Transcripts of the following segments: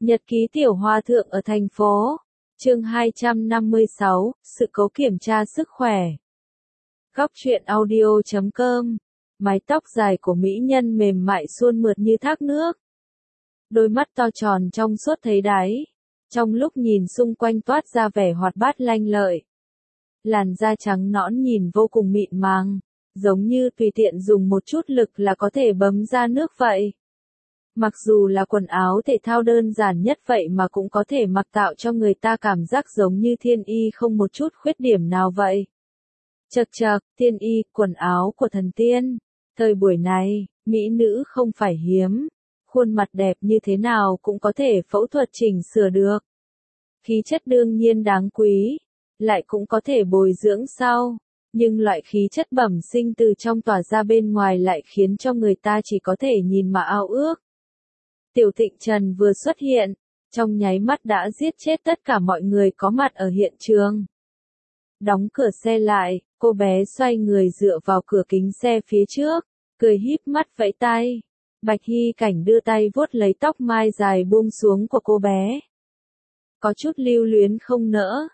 Nhật ký tiểu hòa thượng ở thành phố. Chương 256, sự cố kiểm tra sức khỏe. Góc truyện audio.com. Mái tóc dài của mỹ nhân mềm mại suôn mượt như thác nước. Đôi mắt to tròn trong suốt thấy đáy. Trong lúc nhìn xung quanh toát ra vẻ hoạt bát lanh lợi. Làn da trắng nõn nhìn vô cùng mịn màng, giống như tùy tiện dùng một chút lực là có thể bấm ra nước vậy. Mặc dù là quần áo thể thao đơn giản nhất vậy mà cũng có thể mặc tạo cho người ta cảm giác giống như thiên y không một chút khuyết điểm nào vậy. Chậc chậc, thiên y, quần áo của thần tiên. Thời buổi này, mỹ nữ không phải hiếm. Khuôn mặt đẹp như thế nào cũng có thể phẫu thuật chỉnh sửa được. Khí chất đương nhiên đáng quý, lại cũng có thể bồi dưỡng sau. Nhưng loại khí chất bẩm sinh từ trong tỏa ra bên ngoài lại khiến cho người ta chỉ có thể nhìn mà ao ước. Tiểu Thịnh Trần vừa xuất hiện, trong nháy mắt đã giết chết tất cả mọi người có mặt ở hiện trường. Đóng cửa xe lại, cô bé xoay người dựa vào cửa kính xe phía trước, cười híp mắt vẫy tay. Bạch Hy Cảnh đưa tay vuốt lấy tóc mai dài buông xuống của cô bé. Có chút lưu luyến không nỡ.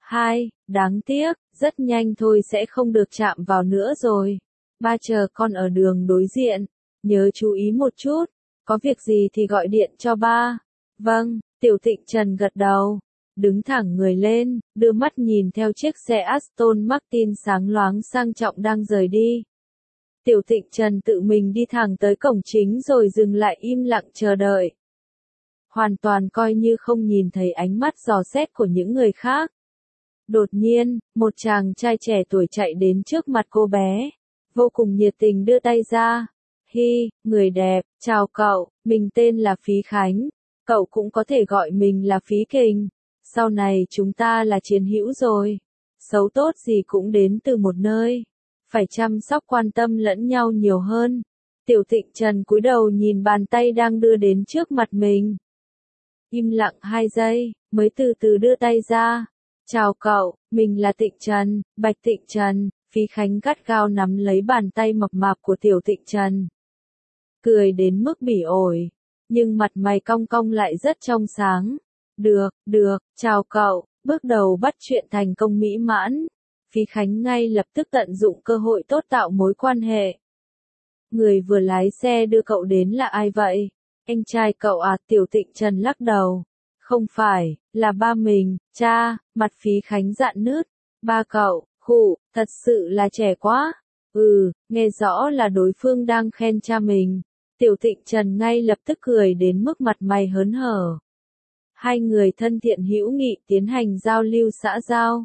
Đáng tiếc, rất nhanh thôi sẽ không được chạm vào nữa rồi. Ba chờ con ở đường đối diện, nhớ chú ý một chút. Có việc gì thì gọi điện cho ba. Vâng, Tiểu Thịnh Trần gật đầu, đứng thẳng người lên, đưa mắt nhìn theo chiếc xe Aston Martin sáng loáng sang trọng đang rời đi. Tiểu Thịnh Trần tự mình đi thẳng tới cổng chính rồi dừng lại im lặng chờ đợi. Hoàn toàn coi như không nhìn thấy ánh mắt dò xét của những người khác. Đột nhiên, một chàng trai trẻ tuổi chạy đến trước mặt cô bé, vô cùng nhiệt tình đưa tay ra. Hi, người đẹp, chào cậu, mình tên là Phí Khánh, cậu cũng có thể gọi mình là Phí Kình, sau này chúng ta là chiến hữu rồi, xấu tốt gì cũng đến từ một nơi, phải chăm sóc quan tâm lẫn nhau nhiều hơn. Tiểu Thịnh Trần cúi đầu nhìn bàn tay đang đưa đến trước mặt mình. Im lặng 2 giây, mới từ từ đưa tay ra. Chào cậu, mình là Thịnh Trần, Bạch Thịnh Trần. Phí Khánh gắt gao nắm lấy bàn tay mập mạp của Tiểu Thịnh Trần. Cười đến mức bỉ ổi, nhưng mặt mày cong cong lại rất trong sáng. Được, chào cậu, bước đầu bắt chuyện thành công mỹ mãn. Phí Khánh ngay lập tức tận dụng cơ hội tốt tạo mối quan hệ. Người vừa lái xe đưa cậu đến là ai vậy? Anh trai cậu à? Tiểu Thịnh Trần lắc đầu. Không phải, là ba mình, cha. Mặt Phí Khánh rạn nứt. Ba cậu, khụ, thật sự là trẻ quá. Nghe rõ là đối phương đang khen cha mình. Tiểu Thịnh Trần ngay lập tức cười đến mức mặt mày hớn hở. Hai người thân thiện hữu nghị tiến hành giao lưu xã giao.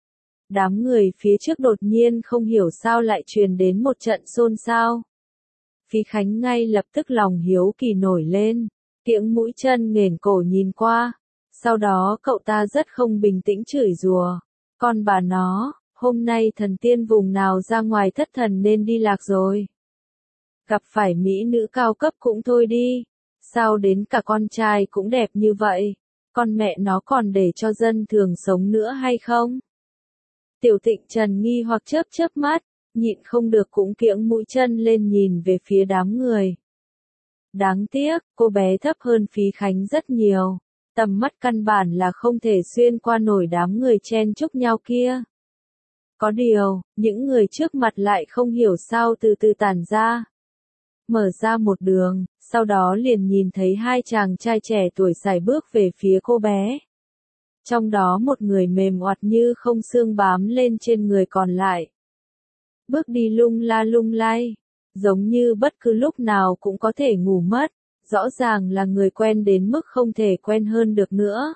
Đám người phía trước đột nhiên không hiểu sao lại truyền đến một trận xôn xao. Phí Khánh ngay lập tức lòng hiếu kỳ nổi lên, kiễng mũi chân nghển cổ nhìn qua. Sau đó cậu ta rất không bình tĩnh chửi rủa. Con bà nó, hôm nay thần tiên vùng nào ra ngoài thất thần nên đi lạc rồi. Gặp phải mỹ nữ cao cấp cũng thôi đi, sao đến cả con trai cũng đẹp như vậy, con mẹ nó còn để cho dân thường sống nữa hay không? Tiểu Thịnh Trần nghi hoặc chớp mắt, nhịn không được cũng kiễng mũi chân lên nhìn về phía đám người. Đáng tiếc, cô bé thấp hơn Phí Khánh rất nhiều, tầm mắt căn bản là không thể xuyên qua nổi đám người chen chúc nhau kia. Có điều, những người trước mặt lại không hiểu sao từ từ tản ra. Mở ra một đường, sau đó liền nhìn thấy 2 chàng trai trẻ tuổi sải bước về phía cô bé. Trong đó một người mềm oặt như không xương bám lên trên người còn lại. Bước đi lung la lung lay, giống như bất cứ lúc nào cũng có thể ngủ mất, rõ ràng là người quen đến mức không thể quen hơn được nữa.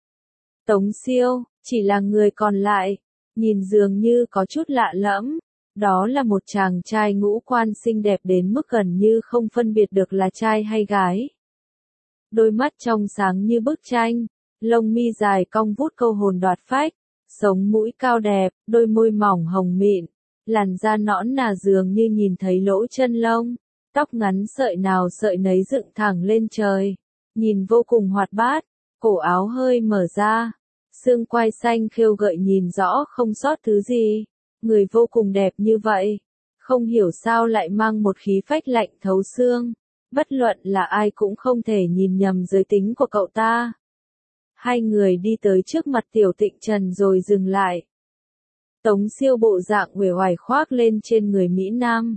Tống Siêu, chỉ là người còn lại, nhìn dường như có chút lạ lẫm. Đó là một chàng trai ngũ quan xinh đẹp đến mức gần như không phân biệt được là trai hay gái. Đôi mắt trong sáng như bức tranh, lông mi dài cong vút câu hồn đoạt phách, sống mũi cao đẹp, đôi môi mỏng hồng mịn, làn da nõn nà dường như nhìn thấy lỗ chân lông, tóc ngắn sợi nào sợi nấy dựng thẳng lên trời, nhìn vô cùng hoạt bát, cổ áo hơi mở ra, xương quai xanh khêu gợi nhìn rõ không sót thứ gì. Người vô cùng đẹp như vậy, không hiểu sao lại mang một khí phách lạnh thấu xương, Bất luận là ai cũng không thể nhìn nhầm giới tính của cậu ta. Hai người đi tới trước mặt Tiểu Tịnh Trần rồi dừng lại. Tống Siêu bộ dạng uể oải khoác lên trên người Mỹ Nam.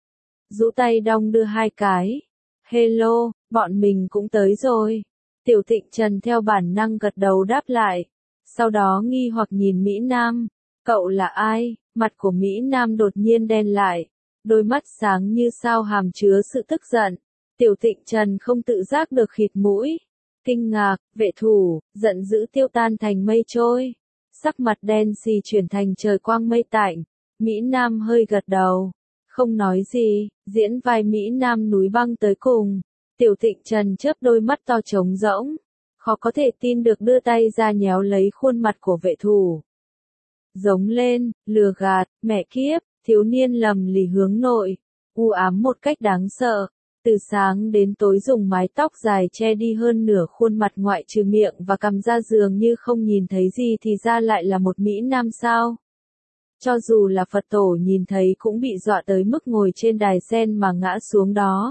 Rũ tay đong đưa hai cái. Hello, bọn mình cũng tới rồi. Tiểu Tịnh Trần theo bản năng gật đầu đáp lại. Sau đó nghi hoặc nhìn Mỹ Nam. Cậu là ai? Mặt của Mỹ Nam đột nhiên đen lại. Đôi mắt sáng như sao hàm chứa sự tức giận. Tiểu Tịnh Trần không tự giác được khịt mũi. Kinh ngạc, vệ thủ, giận dữ tiêu tan thành mây trôi. Sắc mặt đen xì chuyển thành trời quang mây tạnh. Mỹ Nam hơi gật đầu. Không nói gì, diễn vai Mỹ Nam núi băng tới cùng. Tiểu Tịnh Trần chớp đôi mắt to trống rỗng. Khó có thể tin được đưa tay ra nhéo lấy khuôn mặt của vệ thủ. Giống lên, lừa gạt, mẹ kiếp, thiếu niên lầm lì hướng nội. U ám một cách đáng sợ. Từ sáng đến tối dùng mái tóc dài che đi hơn nửa khuôn mặt ngoại trừ miệng và cằm ra dường như không nhìn thấy gì thì ra lại là một Mỹ Nam sao. Cho dù là Phật tổ nhìn thấy cũng bị dọa tới mức ngồi trên đài sen mà ngã xuống đó.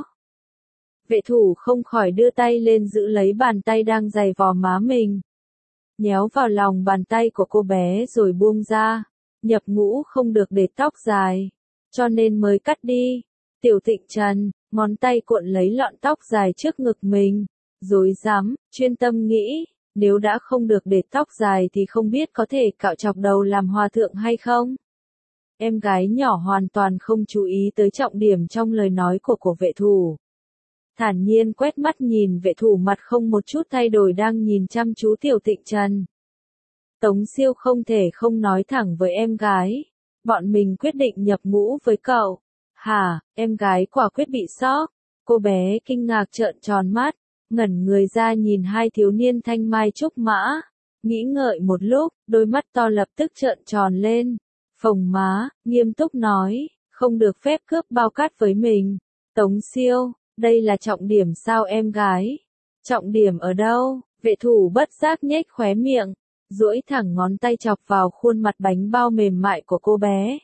Vệ thủ không khỏi đưa tay lên giữ lấy bàn tay đang giày vò má mình. Nhéo vào lòng bàn tay của cô bé rồi buông ra. Nhập ngũ không được để tóc dài. Cho nên mới cắt đi. Tiểu Tịnh Trần, ngón tay cuộn lấy lọn tóc dài trước ngực mình. Rối rắm, chuyên tâm nghĩ. Nếu đã không được để tóc dài thì không biết có thể cạo chọc đầu làm hòa thượng hay không? Em gái nhỏ hoàn toàn không chú ý tới trọng điểm trong lời nói của vệ thủ. Thản nhiên quét mắt nhìn vệ thủ mặt không một chút thay đổi đang nhìn chăm chú Tiểu Tịnh Trần. Tống Siêu không thể không nói thẳng với em gái. Bọn mình quyết định nhập ngũ với cậu. Hả, em gái quả quyết bị sốc. Cô bé kinh ngạc trợn tròn mắt, ngẩn người ra nhìn hai thiếu niên thanh mai trúc mã. Nghĩ ngợi một lúc, đôi mắt to lập tức trợn tròn lên. Phồng má, nghiêm túc nói, không được phép cướp bao cát với mình. Tống Siêu, đây là trọng điểm sao em gái? Trọng điểm ở đâu? Vệ thủ bất giác nhếch khóe miệng, duỗi thẳng ngón tay chọc vào khuôn mặt bánh bao mềm mại của cô bé.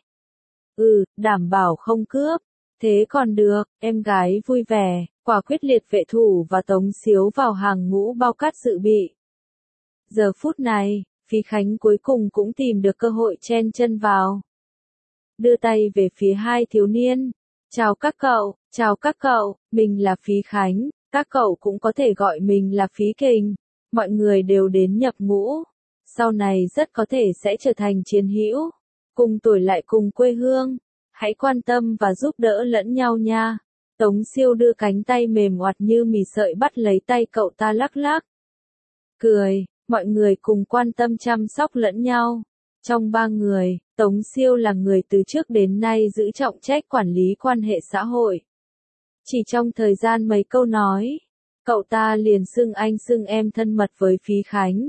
Đảm bảo không cướp. Thế còn được, em gái vui vẻ, quả quyết liệt vệ thủ và Tống Siêu vào hàng ngũ bao cát dự bị. Giờ phút này, Phí Khánh cuối cùng cũng tìm được cơ hội chen chân vào. Đưa tay về phía hai thiếu niên. Chào các cậu, mình là Phí Khánh, các cậu cũng có thể gọi mình là Phí Kình. Mọi người đều đến nhập ngũ. Sau này rất có thể sẽ trở thành chiến hữu. Cùng tuổi lại cùng quê hương. Hãy quan tâm và giúp đỡ lẫn nhau nha. Tống Siêu đưa cánh tay mềm oặt như mì sợi bắt lấy tay cậu ta lắc lắc. Cười, mọi người cùng quan tâm chăm sóc lẫn nhau. Trong ba người, Tống Siêu là người từ trước đến nay giữ trọng trách quản lý quan hệ xã hội. Chỉ trong thời gian mấy câu nói, cậu ta liền xưng anh xưng em thân mật với Phí Khánh.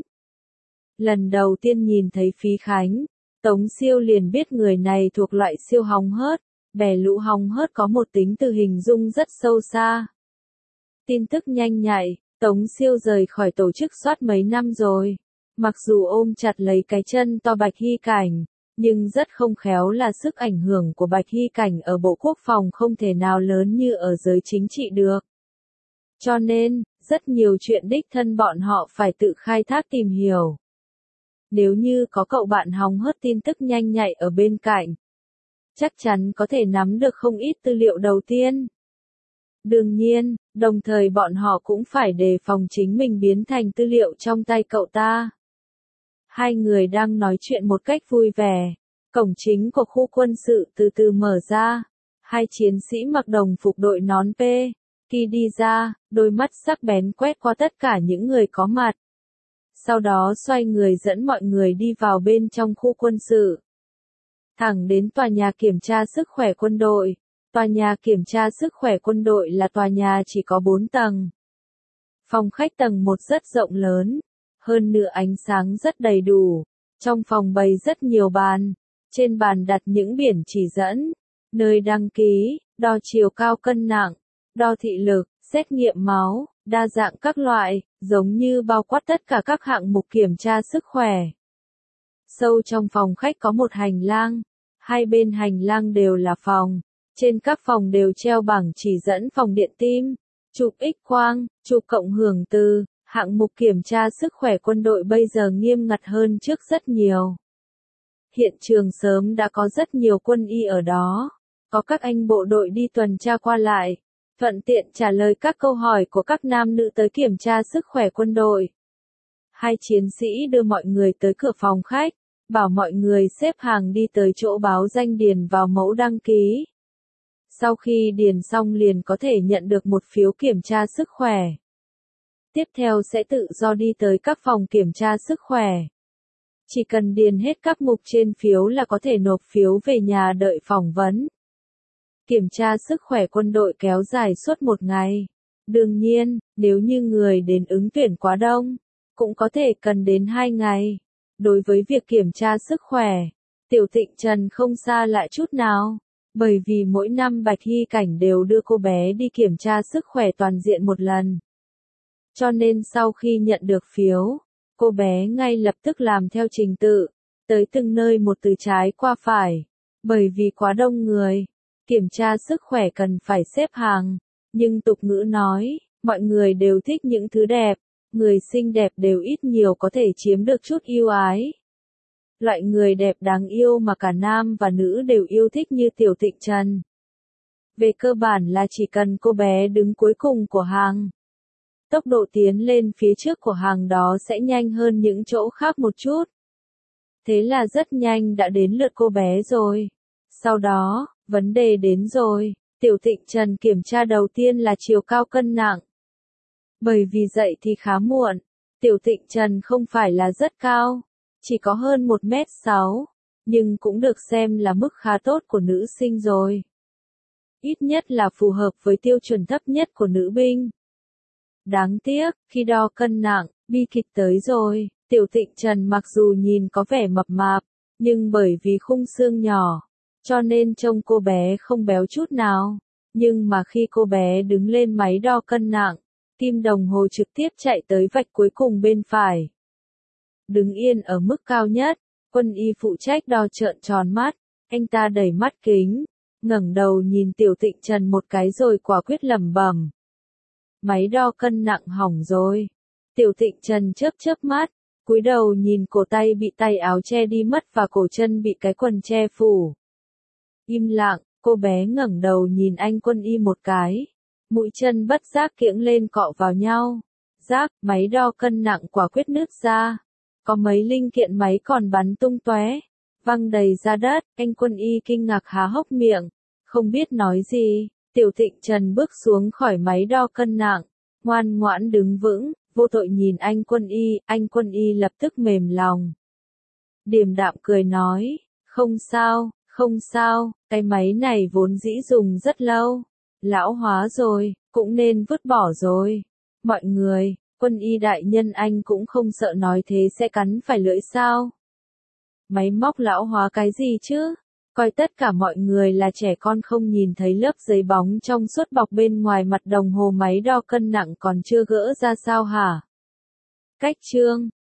Lần đầu tiên nhìn thấy Phí Khánh, Tống Siêu liền biết người này thuộc loại siêu hóng hớt. Bè lũ hóng hớt có một tính từ hình dung rất sâu xa. Tin tức nhanh nhạy, Tống Siêu rời khỏi tổ chức soát mấy năm rồi. Mặc dù ôm chặt lấy cái chân to Bạch Hy Cảnh, nhưng rất không khéo là sức ảnh hưởng của Bạch Hy Cảnh ở Bộ Quốc phòng không thể nào lớn như ở giới chính trị được. Cho nên, rất nhiều chuyện đích thân bọn họ phải tự khai thác tìm hiểu. Nếu như có cậu bạn hóng hớt tin tức nhanh nhạy ở bên cạnh, chắc chắn có thể nắm được không ít tư liệu đầu tiên. Đương nhiên, đồng thời bọn họ cũng phải đề phòng chính mình biến thành tư liệu trong tay cậu ta. Hai người đang nói chuyện một cách vui vẻ. Cổng chính của khu quân sự từ từ mở ra. Hai chiến sĩ mặc đồng phục đội nón P. Khi đi ra, đôi mắt sắc bén quét qua tất cả những người có mặt. Sau đó xoay người dẫn mọi người đi vào bên trong khu quân sự. Thẳng đến tòa nhà kiểm tra sức khỏe quân đội. Tòa nhà kiểm tra sức khỏe quân đội là tòa nhà chỉ có 4 tầng. Phòng khách tầng 1 rất rộng lớn. Hơn nữa ánh sáng rất đầy đủ. Trong phòng bày rất nhiều bàn. Trên bàn đặt những biển chỉ dẫn. Nơi đăng ký, đo chiều cao cân nặng, đo thị lực, xét nghiệm máu, đa dạng các loại, giống như bao quát tất cả các hạng mục kiểm tra sức khỏe. Sâu trong phòng khách có một hành lang. Hai bên hành lang đều là phòng. Trên các phòng đều treo bảng chỉ dẫn phòng điện tim. Chụp X-quang, chụp cộng hưởng từ, hạng mục kiểm tra sức khỏe quân đội bây giờ nghiêm ngặt hơn trước rất nhiều. Hiện trường sớm đã có rất nhiều quân y ở đó, có các anh bộ đội đi tuần tra qua lại, thuận tiện trả lời các câu hỏi của các nam nữ tới kiểm tra sức khỏe quân đội. Hai chiến sĩ đưa mọi người tới cửa phòng khách, bảo mọi người xếp hàng đi tới chỗ báo danh điền vào mẫu đăng ký. Sau khi điền xong liền có thể nhận được một phiếu kiểm tra sức khỏe. Tiếp theo sẽ tự do đi tới các phòng kiểm tra sức khỏe. Chỉ cần điền hết các mục trên phiếu là có thể nộp phiếu về nhà đợi phỏng vấn. Kiểm tra sức khỏe quân đội kéo dài suốt một ngày. Đương nhiên, nếu như người đến ứng tuyển quá đông, cũng có thể cần đến 2 ngày. Đối với việc kiểm tra sức khỏe, Tiểu Thịnh Trần không xa lại chút nào. Bởi vì mỗi năm Bạch Hy Cảnh đều đưa cô bé đi kiểm tra sức khỏe toàn diện một lần. Cho nên sau khi nhận được phiếu, cô bé ngay lập tức làm theo trình tự, tới từng nơi một từ trái qua phải. Bởi vì quá đông người, kiểm tra sức khỏe cần phải xếp hàng. Nhưng tục ngữ nói, mọi người đều thích những thứ đẹp, người xinh đẹp đều ít nhiều có thể chiếm được chút ưu ái. Loại người đẹp đáng yêu mà cả nam và nữ đều yêu thích như Tiểu Thịnh Trần. Về cơ bản là chỉ cần cô bé đứng cuối cùng của hàng, tốc độ tiến lên phía trước của hàng đó sẽ nhanh hơn những chỗ khác một chút. Thế là rất nhanh đã đến lượt cô bé rồi. Sau đó, vấn đề đến rồi, Tiểu Thịnh Trần kiểm tra đầu tiên là chiều cao cân nặng. Bởi vì dậy thì khá muộn, Tiểu Thịnh Trần không phải là rất cao, chỉ có hơn 1m6, nhưng cũng được xem là mức khá tốt của nữ sinh rồi. Ít nhất là phù hợp với tiêu chuẩn thấp nhất của nữ binh. Đáng tiếc, khi đo cân nặng, bi kịch tới rồi, Tiểu Thịnh Trần mặc dù nhìn có vẻ mập mạp, nhưng bởi vì khung xương nhỏ, cho nên trông cô bé không béo chút nào. Nhưng mà khi cô bé đứng lên máy đo cân nặng, kim đồng hồ trực tiếp chạy tới vạch cuối cùng bên phải. Đứng yên ở mức cao nhất, quân y phụ trách đo trợn tròn mắt, anh ta đẩy mắt kính, ngẩng đầu nhìn Tiểu Thịnh Trần một cái rồi quả quyết lẩm bẩm. Máy đo cân nặng hỏng rồi. Tiểu Thịnh Trần chớp mắt, cúi đầu nhìn cổ tay bị tay áo che đi mất và cổ chân bị cái quần che phủ. Im lặng, cô bé ngẩng đầu nhìn anh quân y một cái. Mũi chân bất giác kiễng lên cọ vào nhau. Rác, máy đo cân nặng quả quyết nứt ra. Có mấy linh kiện máy còn bắn tung tóe, văng đầy ra đất. Anh quân y kinh ngạc há hốc miệng, không biết nói gì. Tiểu Thịnh Trần bước xuống khỏi máy đo cân nặng, ngoan ngoãn đứng vững, vô tội nhìn anh quân y lập tức mềm lòng. Điềm đạm cười nói, không sao, cái máy này vốn dĩ dùng rất lâu, lão hóa rồi, cũng nên vứt bỏ rồi. Mọi người, quân y đại nhân anh cũng không sợ nói thế sẽ cắn phải lưỡi sao? Máy móc lão hóa cái gì chứ? Coi tất cả mọi người là trẻ con không nhìn thấy lớp giấy bóng trong suốt bọc bên ngoài mặt đồng hồ máy đo cân nặng còn chưa gỡ ra sao hả? Cách chương